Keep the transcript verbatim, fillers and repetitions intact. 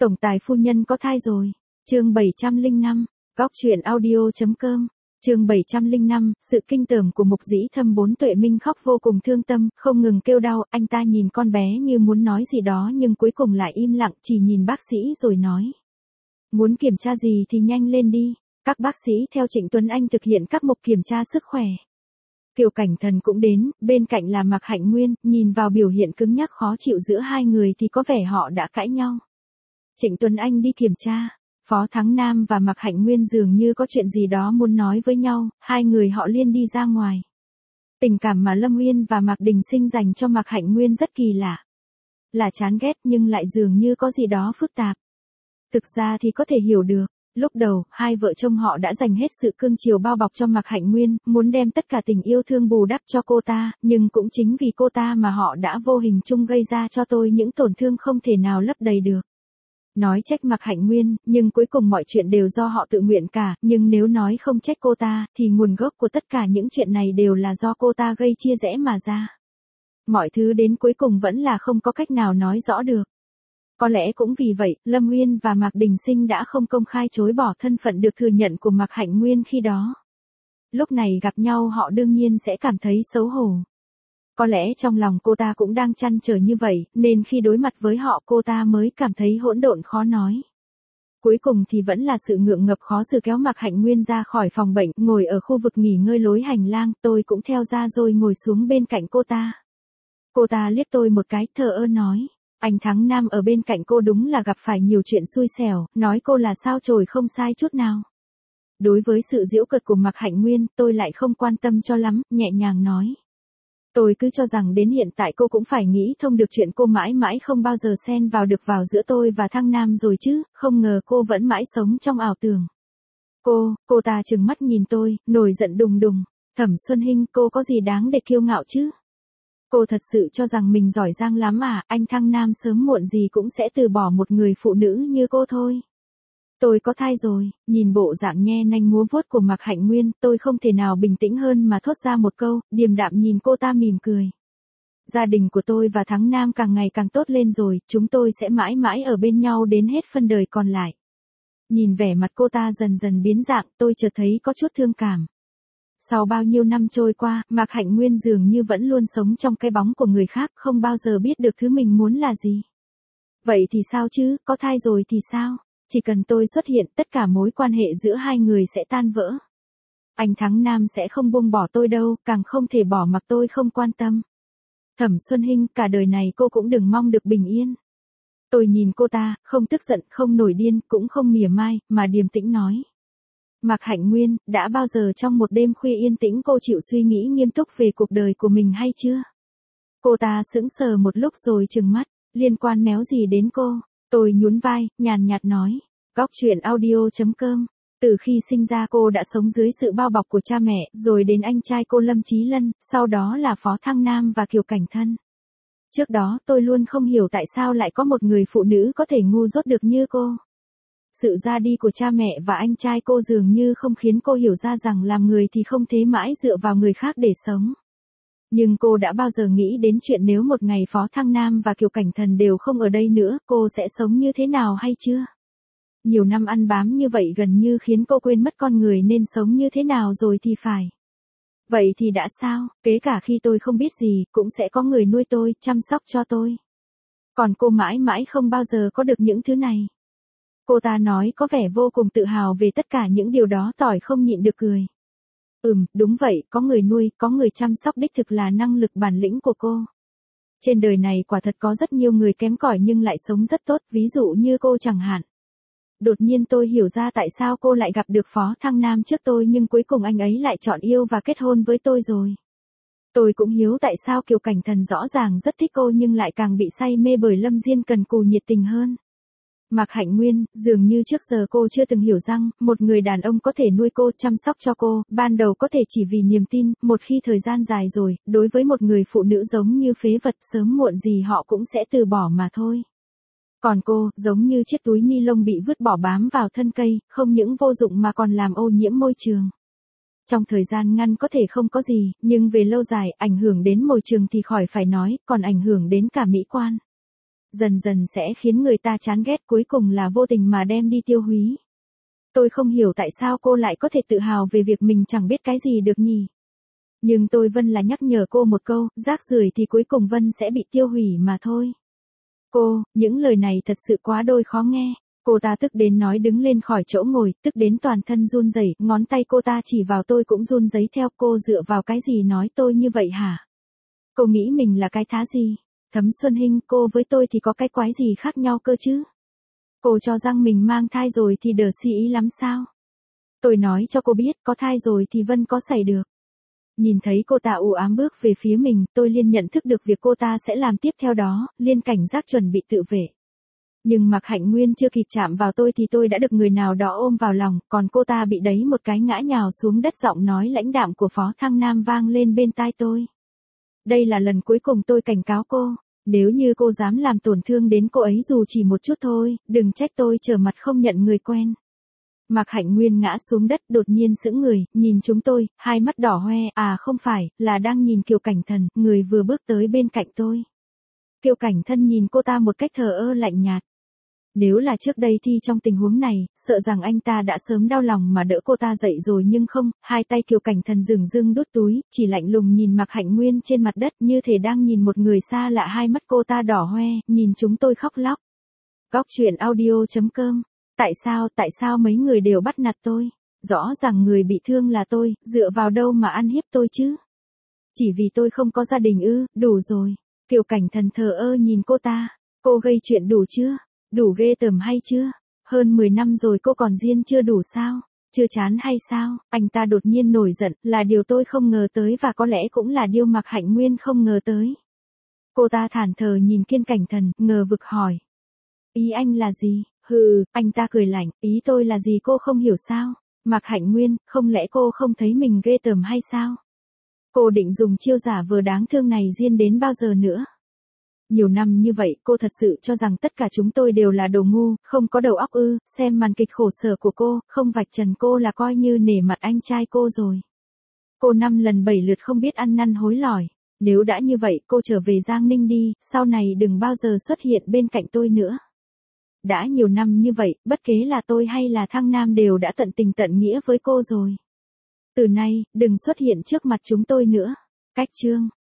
Tổng tài phu nhân có thai rồi. Chương bảy trăm lẻ năm, Góc truyện audio.com. Chương bảy trăm lẻ năm, sự kinh tởm của Mục Dĩ Thâm. Bốn Tuệ Minh khóc vô cùng thương tâm, không ngừng kêu đau, anh ta nhìn con bé như muốn nói gì đó nhưng cuối cùng lại im lặng, chỉ nhìn bác sĩ rồi nói. Muốn kiểm tra gì thì nhanh lên đi. Các bác sĩ theo Trịnh Tuấn Anh thực hiện các mục kiểm tra sức khỏe. Kiều Cảnh Thần cũng đến, bên cạnh là Mạc Hạnh Nguyên, nhìn vào biểu hiện cứng nhắc khó chịu giữa hai người thì có vẻ họ đã cãi nhau. Trịnh Tuấn Anh đi kiểm tra, Phó Thắng Nam và Mạc Hạnh Nguyên dường như có chuyện gì đó muốn nói với nhau, hai người họ liên đi ra ngoài. Tình cảm mà Lâm Uyên và Mạc Đình Sinh dành cho Mạc Hạnh Nguyên rất kỳ lạ. Là chán ghét nhưng lại dường như có gì đó phức tạp. Thực ra thì có thể hiểu được. Lúc đầu, hai vợ chồng họ đã dành hết sự cưng chiều bao bọc cho Mạc Hạnh Nguyên, muốn đem tất cả tình yêu thương bù đắp cho cô ta, nhưng cũng chính vì cô ta mà họ đã vô hình chung gây ra cho tôi những tổn thương không thể nào lấp đầy được. Nói trách Mạc Hạnh Nguyên, nhưng cuối cùng mọi chuyện đều do họ tự nguyện cả, nhưng nếu nói không trách cô ta, thì nguồn gốc của tất cả những chuyện này đều là do cô ta gây chia rẽ mà ra. Mọi thứ đến cuối cùng vẫn là không có cách nào nói rõ được. Có lẽ cũng vì vậy, Lâm Uyên và Mạc Đình Sinh đã không công khai chối bỏ thân phận được thừa nhận của Mạc Hạnh Nguyên khi đó. Lúc này gặp nhau họ đương nhiên sẽ cảm thấy xấu hổ. Có lẽ trong lòng cô ta cũng đang trăn trở như vậy, nên khi đối mặt với họ cô ta mới cảm thấy hỗn độn khó nói. Cuối cùng thì vẫn là sự ngượng ngập khó xử kéo Mạc Hạnh Nguyên ra khỏi phòng bệnh, ngồi ở khu vực nghỉ ngơi lối hành lang, tôi cũng theo ra rồi ngồi xuống bên cạnh cô ta. Cô ta liếc tôi một cái, thờ ơ nói. Anh Thắng Nam ở bên cạnh cô đúng là gặp phải nhiều chuyện xui xẻo, nói cô là sao chổi không sai chút nào. Đối với sự giễu cợt của Mạc Hạnh Nguyên, tôi lại không quan tâm cho lắm, nhẹ nhàng nói. Tôi cứ cho rằng đến hiện tại cô cũng phải nghĩ thông được chuyện cô mãi mãi không bao giờ xen vào được vào giữa tôi và Thăng Nam rồi chứ, không ngờ cô vẫn mãi sống trong ảo tưởng. Cô, cô ta trừng mắt nhìn tôi, nổi giận đùng đùng. Thẩm Xuân Hinh, cô có gì đáng để kiêu ngạo chứ? Cô thật sự cho rằng mình giỏi giang lắm à, anh Thăng Nam sớm muộn gì cũng sẽ từ bỏ một người phụ nữ như cô thôi. Tôi có thai rồi, nhìn bộ dạng nhe nanh múa vuốt của Mạc Hạnh Nguyên, tôi không thể nào bình tĩnh hơn mà thốt ra một câu, điềm đạm nhìn cô ta mỉm cười. Gia đình của tôi và Thắng Nam càng ngày càng tốt lên rồi, chúng tôi sẽ mãi mãi ở bên nhau đến hết phân đời còn lại. Nhìn vẻ mặt cô ta dần dần biến dạng, tôi chợt thấy có chút thương cảm. Sau bao nhiêu năm trôi qua, Mạc Hạnh Nguyên dường như vẫn luôn sống trong cái bóng của người khác, không bao giờ biết được thứ mình muốn là gì. Vậy thì sao chứ, có thai rồi thì sao? Chỉ cần tôi xuất hiện, tất cả mối quan hệ giữa hai người sẽ tan vỡ. Anh Thắng Nam sẽ không buông bỏ tôi đâu, càng không thể bỏ mặc tôi không quan tâm. Thẩm Xuân Hinh, cả đời này cô cũng đừng mong được bình yên. Tôi nhìn cô ta, không tức giận, không nổi điên, cũng không mỉa mai, mà điềm tĩnh nói. Mạc Hạnh Nguyên, đã bao giờ trong một đêm khuya yên tĩnh cô chịu suy nghĩ nghiêm túc về cuộc đời của mình hay chưa? Cô ta sững sờ một lúc rồi trừng mắt, liên quan méo gì đến cô? Tôi nhún vai, nhàn nhạt nói. Góc truyện audio.com. Từ khi sinh ra cô đã sống dưới sự bao bọc của cha mẹ, rồi đến anh trai cô Lâm Chí Lân, sau đó là Phó Thăng Nam và Kiều Cảnh Thân. Trước đó tôi luôn không hiểu tại sao lại có một người phụ nữ có thể ngu dốt được như cô. Sự ra đi của cha mẹ và anh trai cô dường như không khiến cô hiểu ra rằng làm người thì không thế mãi dựa vào người khác để sống. Nhưng cô đã bao giờ nghĩ đến chuyện nếu một ngày Phó Thăng Nam và Kiều Cảnh Thần đều không ở đây nữa, cô sẽ sống như thế nào hay chưa? Nhiều năm ăn bám như vậy gần như khiến cô quên mất con người nên sống như thế nào rồi thì phải. Vậy thì đã sao, kể cả khi tôi không biết gì, cũng sẽ có người nuôi tôi, chăm sóc cho tôi. Còn cô mãi mãi không bao giờ có được những thứ này. Cô ta nói có vẻ vô cùng tự hào về tất cả những điều đó, tỏi không nhịn được cười. Ừm, đúng vậy, có người nuôi, có người chăm sóc đích thực là năng lực bản lĩnh của cô. Trên đời này quả thật có rất nhiều người kém cỏi nhưng lại sống rất tốt, ví dụ như cô chẳng hạn. Đột nhiên tôi hiểu ra tại sao cô lại gặp được Phó Thăng Nam trước tôi nhưng cuối cùng anh ấy lại chọn yêu và kết hôn với tôi rồi. Tôi cũng hiểu tại sao Kiều Cảnh Thần rõ ràng rất thích cô nhưng lại càng bị say mê bởi Lâm Diên cần cù nhiệt tình hơn. Mạc Hạnh Nguyên, dường như trước giờ cô chưa từng hiểu rằng, một người đàn ông có thể nuôi cô, chăm sóc cho cô, ban đầu có thể chỉ vì niềm tin, một khi thời gian dài rồi, đối với một người phụ nữ giống như phế vật, sớm muộn gì họ cũng sẽ từ bỏ mà thôi. Còn cô, giống như chiếc túi ni lông bị vứt bỏ bám vào thân cây, không những vô dụng mà còn làm ô nhiễm môi trường. Trong thời gian ngắn có thể không có gì, nhưng về lâu dài, ảnh hưởng đến môi trường thì khỏi phải nói, còn ảnh hưởng đến cả mỹ quan. dần dần sẽ khiến người ta chán ghét, cuối cùng là vô tình mà đem đi tiêu húy. Tôi không hiểu tại sao cô lại có thể tự hào về việc mình chẳng biết cái gì được nhỉ. Nhưng tôi Vân là nhắc nhở cô một câu, rác rưởi thì cuối cùng Vân sẽ bị tiêu hủy mà thôi. Cô, những lời này thật sự quá đôi khó nghe. Cô ta tức đến nói đứng lên khỏi chỗ ngồi, tức đến toàn thân run rẩy, ngón tay cô ta chỉ vào tôi cũng run rẩy theo. Cô dựa vào cái gì nói tôi như vậy hả? Cô nghĩ mình là cái thá gì? Thấm Xuân Hinh, cô với tôi thì có cái quái gì khác nhau cơ chứ? Cô cho rằng mình mang thai rồi thì đờ si ý lắm sao? Tôi nói cho cô biết, có thai rồi thì Vân có xảy được. Nhìn thấy cô ta u ám bước về phía mình, tôi liền nhận thức được việc cô ta sẽ làm tiếp theo đó, liền cảnh giác chuẩn bị tự vệ. Nhưng Mạc Hạnh Nguyên chưa kịp chạm vào tôi thì tôi đã được người nào đó ôm vào lòng, còn cô ta bị đấy một cái ngã nhào xuống đất, giọng nói lãnh đạm của Phó Thăng Nam vang lên bên tai tôi. Đây là lần cuối cùng tôi cảnh cáo cô, nếu như cô dám làm tổn thương đến cô ấy dù chỉ một chút thôi, đừng trách tôi trở mặt không nhận người quen. Mạc Hạnh Nguyên ngã xuống đất đột nhiên sững người, nhìn chúng tôi, hai mắt đỏ hoe, à không phải, là đang nhìn Kiều Cảnh Thần, người vừa bước tới bên cạnh tôi. Kiều Cảnh Thân nhìn cô ta một cách thờ ơ lạnh nhạt. Nếu là trước đây thì trong tình huống này, sợ rằng anh ta đã sớm đau lòng mà đỡ cô ta dậy rồi, nhưng không, hai tay Kiều Cảnh Thần dửng dưng đút túi, chỉ lạnh lùng nhìn Mạc Hạnh Nguyên trên mặt đất như thể đang nhìn một người xa lạ. Hai mắt cô ta đỏ hoe, nhìn chúng tôi khóc lóc. Góc truyện audio chấm com. Tại sao, tại sao mấy người đều bắt nạt tôi? Rõ ràng người bị thương là tôi, dựa vào đâu mà ăn hiếp tôi chứ? Chỉ vì tôi không có gia đình ư? Đủ rồi. Kiều Cảnh Thần thờ ơ nhìn cô ta. Cô gây chuyện đủ chưa? Đủ ghê tởm hay chưa? Hơn mười năm rồi cô còn riêng chưa đủ sao? Chưa chán hay sao? Anh ta đột nhiên nổi giận, là điều tôi không ngờ tới và có lẽ cũng là điều Mạc Hạnh Nguyên không ngờ tới. Cô ta thản thờ nhìn Kiên Cảnh Thần, ngờ vực hỏi. Ý anh là gì? Hừ, anh ta cười lạnh, ý tôi là gì cô không hiểu sao? Mạc Hạnh Nguyên, không lẽ cô không thấy mình ghê tởm hay sao? Cô định dùng chiêu giả vờ đáng thương này riêng đến bao giờ nữa? Nhiều năm như vậy, cô thật sự cho rằng tất cả chúng tôi đều là đồ ngu, không có đầu óc ư? Xem màn kịch khổ sở của cô, không vạch trần cô là coi như nể mặt anh trai cô rồi. Cô năm lần bảy lượt không biết ăn năn hối lỏi. Nếu đã như vậy, cô trở về Giang Ninh đi, sau này đừng bao giờ xuất hiện bên cạnh tôi nữa. Đã nhiều năm như vậy, bất kể là tôi hay là Thăng Nam đều đã tận tình tận nghĩa với cô rồi. Từ nay, đừng xuất hiện trước mặt chúng tôi nữa. Cách chương.